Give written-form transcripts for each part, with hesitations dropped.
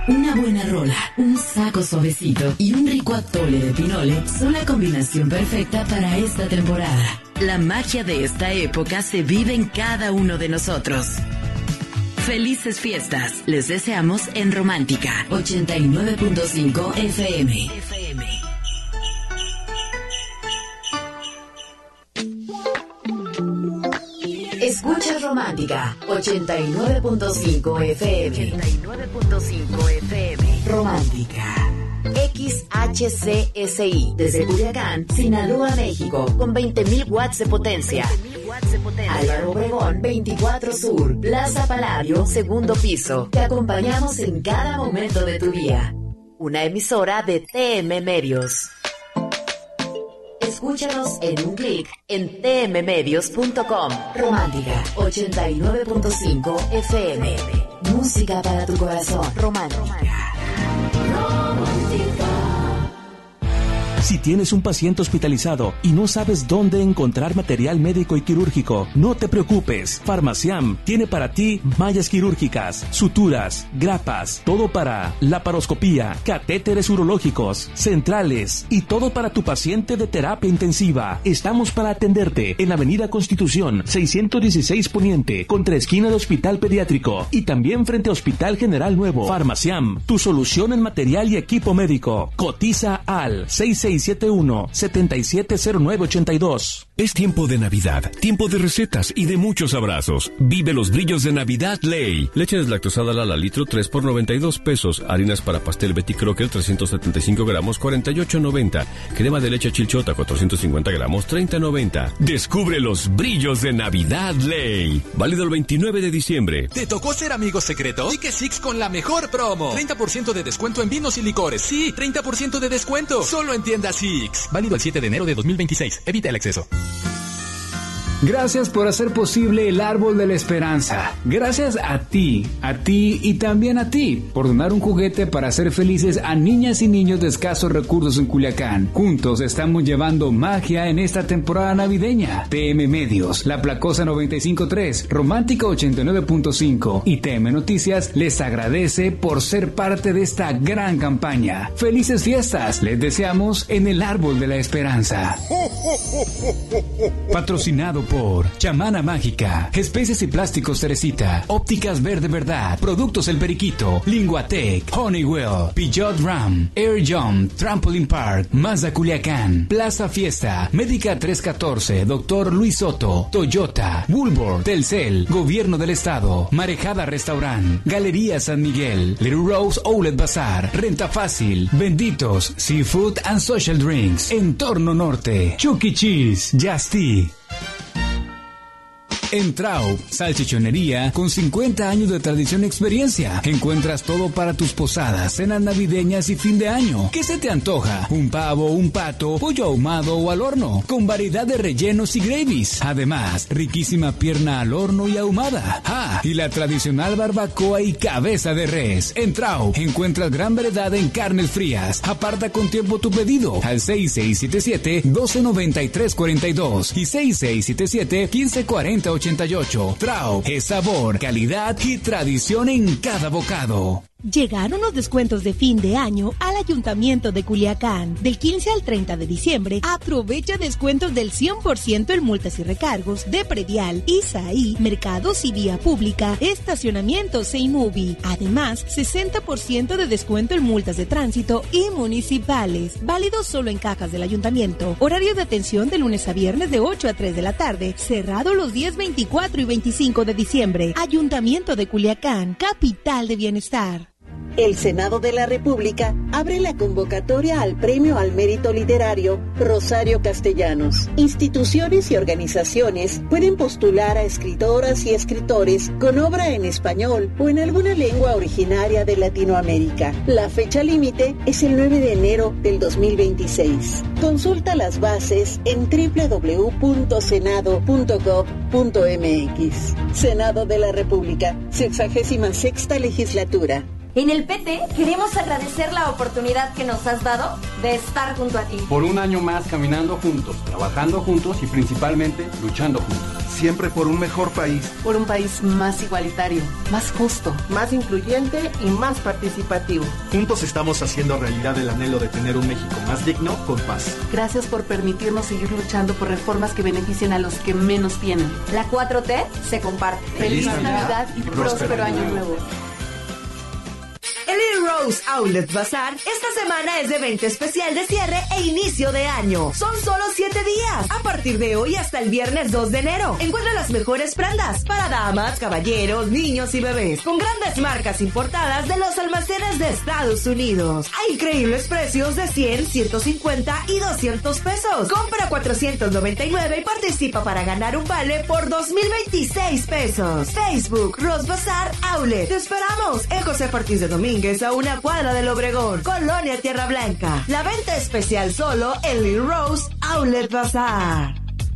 Una buena rola, un saco suavecito y un rico atole de pinole son la combinación perfecta para esta temporada. La magia de esta época se vive en cada uno de nosotros. Felices fiestas. Les deseamos en Romántica 89.5 FM. Escucha Romántica 89.5 FM. 89.5 FM. Romántica. XHCSI desde Culiacán, Sinaloa, México, con 20.000 watts de potencia. Álvaro Obregón, 24 Sur, Plaza Paladio, segundo piso. Te acompañamos en cada momento de tu día. Una emisora de TM Medios. Escúchanos en un clic en tmmedios.com. Romántica 89.5 FM. Música para tu corazón. Romántica. Si tienes un paciente hospitalizado y no sabes dónde encontrar material médico y quirúrgico, no te preocupes. Farmaciam tiene para ti mallas quirúrgicas, suturas, grapas, todo para laparoscopía, catéteres urológicos, centrales y todo para tu paciente de terapia intensiva. Estamos para atenderte en Avenida Constitución 616 Poniente, contra esquina de Hospital Pediátrico y también frente a Hospital General Nuevo. Farmaciam, tu solución en material y equipo médico. Cotiza al 6671-770982. Es tiempo de Navidad, tiempo de recetas y de muchos abrazos. Vive los brillos de Navidad Ley. Leche deslactosada Lala litro 3 por 92 pesos. Harinas para pastel Betty Crocker 375 gramos 48.90. Crema de leche Chilchota 450 gramos 30.90. Descubre los brillos de Navidad Ley. Válido el 29 de diciembre. ¿Te tocó ser amigo secreto? Sigue Six con la mejor promo. 30% de descuento en vinos y licores. Sí, 30% de descuento. Solo en tiendas Six. Válido el 7 de enero de 2026. Evita el exceso. Gracias por hacer posible el Árbol de la Esperanza. Gracias a ti y también a ti por donar un juguete para hacer felices a niñas y niños de escasos recursos en Culiacán. Juntos estamos llevando magia en esta temporada navideña. TM Medios, La Placosa 95.3, Romántica 89.5 y TM Noticias les agradece por ser parte de esta gran campaña. Felices fiestas les deseamos en el Árbol de la Esperanza. Patrocinado por Chamana Mágica, Especies y Plásticos Teresita, Ópticas Verde Verdad, Productos El Periquito, Linguatec, Honeywell, Peugeot Ram, Air Jump, Trampoline Park, Mazda Culiacán, Plaza Fiesta, Médica 314, Dr. Luis Soto, Toyota, Woolworth, Telcel, Gobierno del Estado, Marejada Restaurant, Galería San Miguel, Little Rose Outlet Bazar, Renta Fácil, Benditos, Seafood and Social Drinks, Entorno Norte, Chuck E. Cheese, Justy. En Traub, salchichonería con 50 años de tradición y experiencia. Encuentras todo para tus posadas, cenas navideñas y fin de año. ¿Qué se te antoja? ¿Un pavo, un pato, pollo ahumado o al horno? Con variedad de rellenos y gravies. Además, riquísima pierna al horno y ahumada. Ah, y la tradicional barbacoa y cabeza de res. En Traub encuentras gran variedad en carnes frías. Aparta con tiempo tu pedido al 6677-129342 y 6677-154088. Traub es sabor, calidad y tradición en cada bocado. Llegaron los descuentos de fin de año al Ayuntamiento de Culiacán. Del 15 al 30 de diciembre, aprovecha descuentos del 100% en multas y recargos de predial, ISAI, mercados y vía pública, estacionamientos e IMUBI. Además, 60% de descuento en multas de tránsito y municipales. Válido solo en cajas del Ayuntamiento. Horario de atención de lunes a viernes de 8 a 3 de la tarde. Cerrado los días 24 y 25 de diciembre. Ayuntamiento de Culiacán, capital de bienestar. El Senado de la República abre la convocatoria al Premio al Mérito Literario Rosario Castellanos. Instituciones y organizaciones pueden postular a escritoras y escritores con obra en español o en alguna lengua originaria de Latinoamérica. La fecha límite es el 9 de enero del 2026. Consulta las bases en www.senado.gov.mx. Senado de la República, 66ª legislatura. En el PT queremos agradecer la oportunidad que nos has dado de estar junto a ti. Por un año más caminando juntos, trabajando juntos y principalmente luchando juntos. Siempre por un mejor país. Por un país más igualitario, más justo, más incluyente y más participativo. Juntos estamos haciendo realidad el anhelo de tener un México más digno, con paz. Gracias por permitirnos seguir luchando por reformas que beneficien a los que menos tienen. La 4T se comparte. Feliz Navidad y próspero Año Nuevo. El Little Rose Outlet Bazaar esta semana es de evento especial de cierre e inicio de año. Son solo 7 días, a partir de hoy hasta el viernes 2 de enero. Encuentra las mejores prendas para damas, caballeros, niños y bebés, con grandes marcas importadas de los almacenes de Estados Unidos. Hay increíbles precios de 100, 150 y 200 pesos. Compra 499 y participa para ganar un vale por 2,026 pesos. Facebook Rose Bazaar Outlet. Te esperamos en José Ortiz de Domínguez, a una cuadra del Obregón, Colonia Tierra Blanca. La venta especial solo en Little Rose Outlet Bazaar.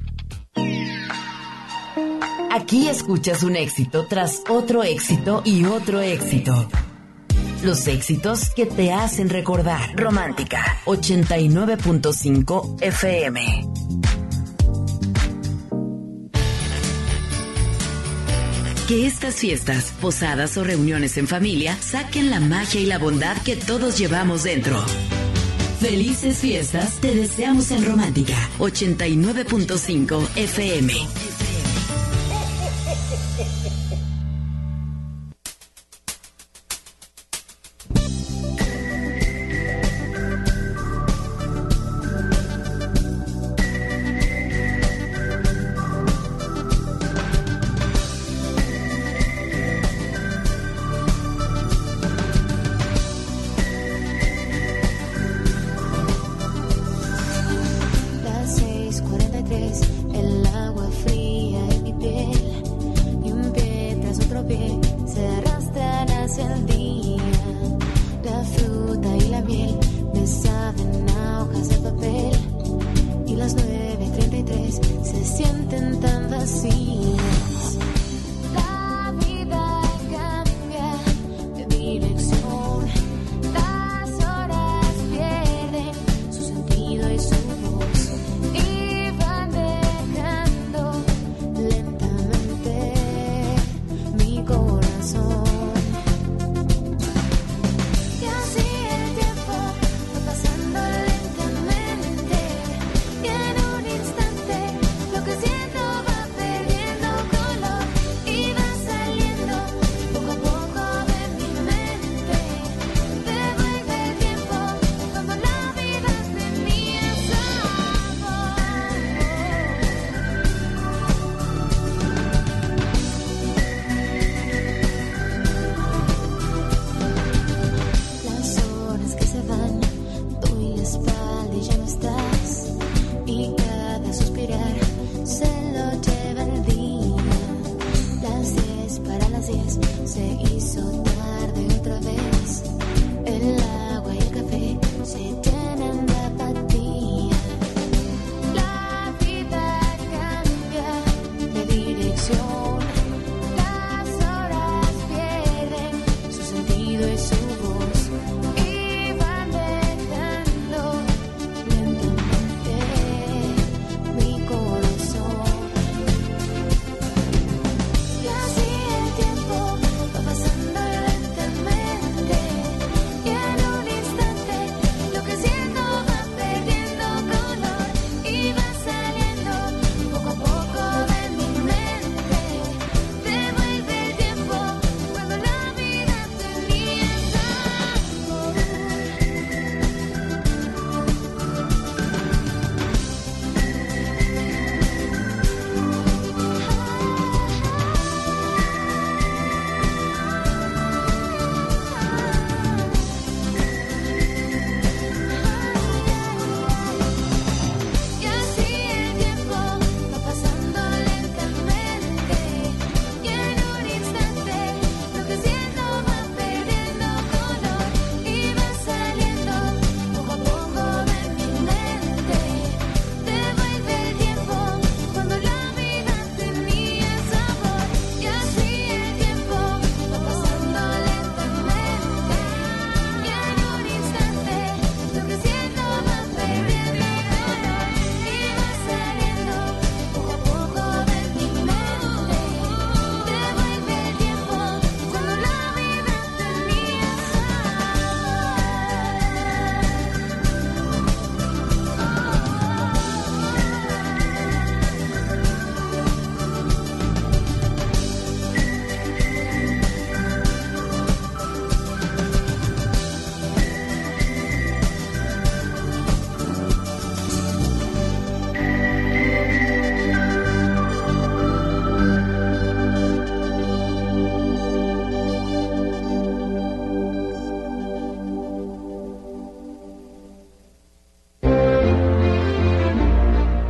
Aquí escuchas un éxito tras otro éxito y otro éxito. Los éxitos que te hacen recordar. Romántica 89.5 FM. Que estas fiestas, posadas o reuniones en familia saquen la magia y la bondad que todos llevamos dentro. Felices fiestas te deseamos en Romántica 89.5 FM. Ya no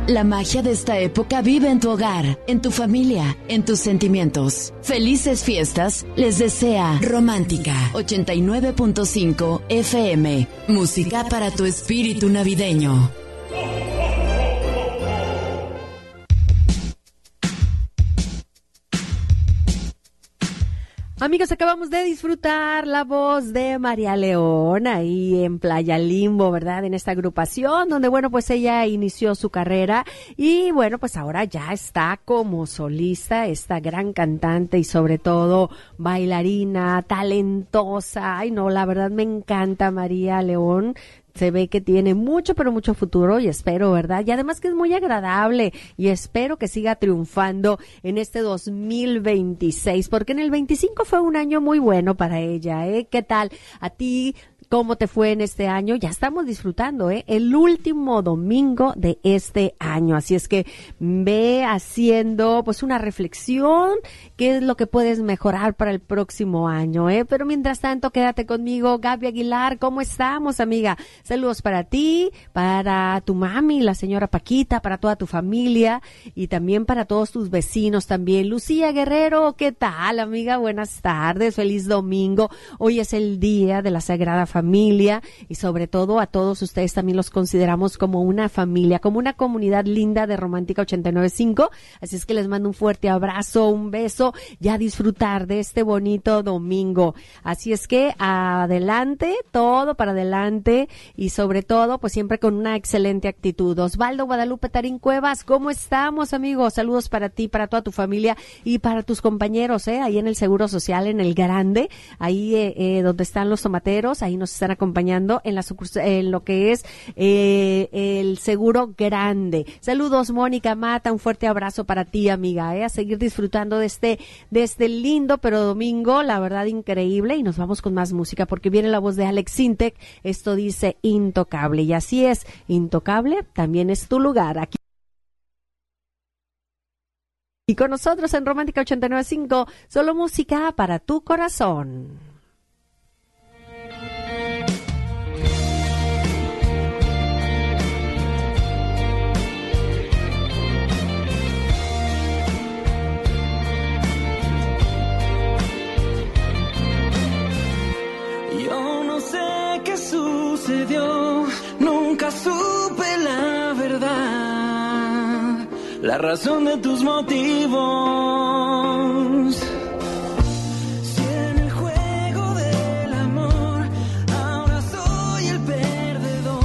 La magia de esta época vive en tu hogar, en tu familia, en tus sentimientos. Felices fiestas les desea Romántica 89.5 FM. Música para tu espíritu navideño. Amigos, acabamos de disfrutar la voz de María León ahí en Playa Limbo, ¿verdad? En esta agrupación donde, bueno, pues ella inició su carrera y, bueno, pues ahora ya está como solista, esta gran cantante y sobre todo bailarina, talentosa. Ay, no, la verdad me encanta María León. Se ve que tiene mucho, pero mucho futuro y espero, ¿verdad? Y además que es muy agradable y espero que siga triunfando en este 2026, porque en el 25 fue un año muy bueno para ella, ¿eh? ¿Qué tal? ¿A ti cómo te fue en este año? Ya estamos disfrutando, el último domingo de este año, así es que ve haciendo pues una reflexión, qué es lo que puedes mejorar para el próximo año, pero mientras tanto quédate conmigo. Gaby Aguilar, ¿cómo estamos, amiga? Saludos para ti, para tu mami, la señora Paquita, para toda tu familia y también para todos tus vecinos también. Lucía Guerrero, ¿qué tal, amiga? Buenas tardes, feliz domingo. Hoy es el día de la Sagrada Familia y sobre todo a todos ustedes también los consideramos como una familia, como una comunidad linda de Romántica 89.5, así es que les mando un fuerte abrazo, un beso y a disfrutar de este bonito domingo. Así es que adelante, todo para adelante y sobre todo pues siempre con una excelente actitud. Osvaldo Guadalupe Tarín Cuevas, ¿cómo estamos, amigos? Saludos para ti, para toda tu familia y para tus compañeros, ahí en el Seguro Social, en el Grande, ahí donde están los tomateros, ahí nos están acompañando en lo que es el Seguro Grande. Saludos, Mónica Mata, un fuerte abrazo para ti, amiga, a seguir disfrutando de este lindo pero domingo, la verdad increíble, y nos vamos con más música porque viene la voz de Alex Sintek. Esto dice Intocable, y así es, Intocable también es tu lugar aquí. Y con nosotros en Romántica 89.5, solo música para tu corazón. Sucedió, nunca supe la verdad, la razón de tus motivos. Si en el juego del amor ahora soy el perdedor,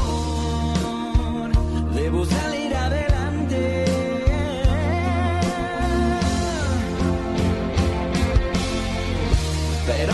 debo salir adelante. Pero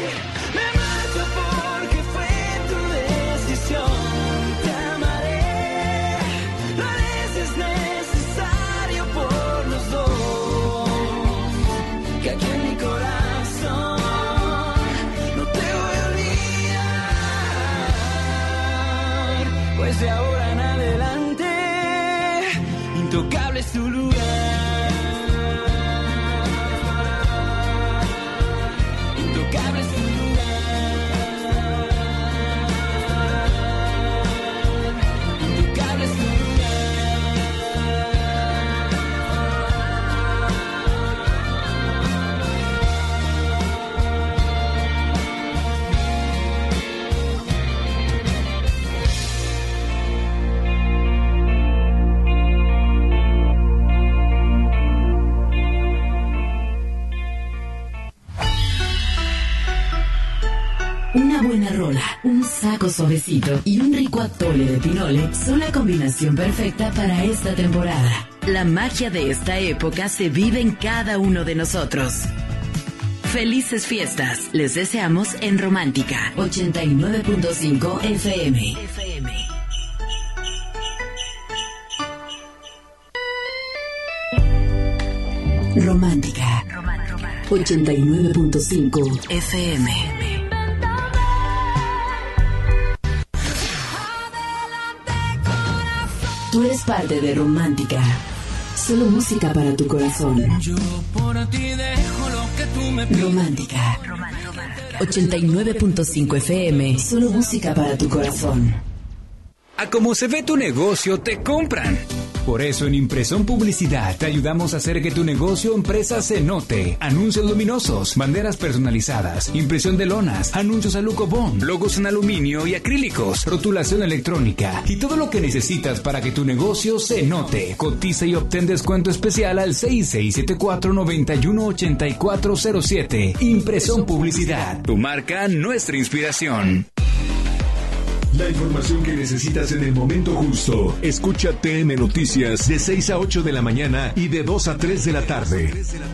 me marcho porque fue tu decisión. Te amaré. Una buena rola, un saco suavecito y un rico atole de pinole son la combinación perfecta para esta temporada. La magia de esta época se vive en cada uno de nosotros. Felices fiestas. Les deseamos en Romántica 89.5 FM. Romántica 89.5 FM. Tú eres parte de Romántica. Solo música para tu corazón. Yo por ti dejo lo que tú me pides. Romántica 89.5 FM. Solo música para tu corazón. A como se ve tu negocio, te compran. Por eso en Impresión Publicidad te ayudamos a hacer que tu negocio o empresa se note. Anuncios luminosos, banderas personalizadas, impresión de lonas, anuncios a Lucobón, logos en aluminio y acrílicos, rotulación electrónica y todo lo que necesitas para que tu negocio se note. Cotiza y obtén descuento especial al 6674-918407. Impresión Publicidad. Tu marca, nuestra inspiración. La información que necesitas en el momento justo. Escucha TM Noticias de 6 a 8 de la mañana y de 2 a 3 de la tarde.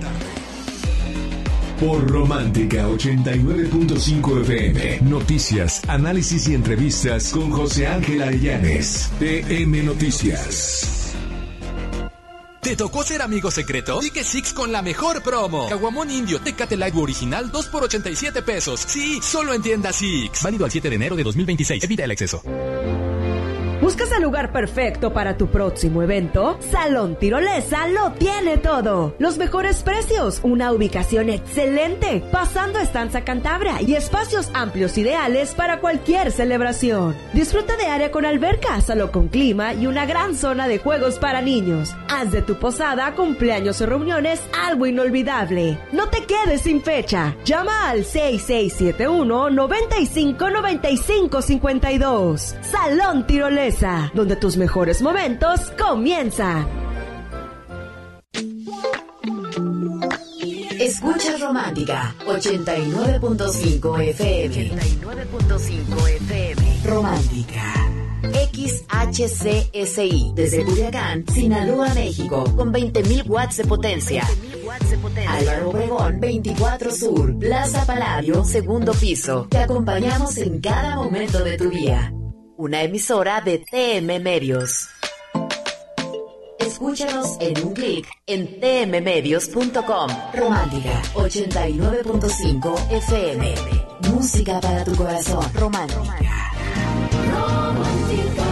Por Romántica 89.5 FM. Noticias, análisis y entrevistas con José Ángel Arellanes. TM Noticias. ¿Te tocó ser amigo secreto? Di que Six con la mejor promo. Caguamón Indio Tecate Light original 2 por 87 pesos. Sí, solo en tienda Six. Válido al 7 de enero de 2026. Evita el exceso. ¿Buscas el lugar perfecto para tu próximo evento? Salón Tirolesa lo tiene todo. Los mejores precios, una ubicación excelente, pasando Estanza Cantabria y espacios amplios ideales para cualquier celebración. Disfruta de área con alberca, salón con clima y una gran zona de juegos para niños. Haz de tu posada, cumpleaños o reuniones algo inolvidable. No te quedes sin fecha. Llama al 6671-959552. Salón Tirolesa, donde tus mejores momentos comienzan. Escucha Romántica 89.5 FM. 89.5 FM. Romántica. XHCSI desde Culiacán, Sinaloa, México, con 20.000 watts de potencia. Álvaro Obregón, 24 Sur, Plaza Paladio, segundo piso. Te acompañamos en cada momento de tu día. Una emisora de TM Medios. Escúchanos en un clic en tmmedios.com. Romántica 89.5 FM. Música para tu corazón. Romántica. Romántica.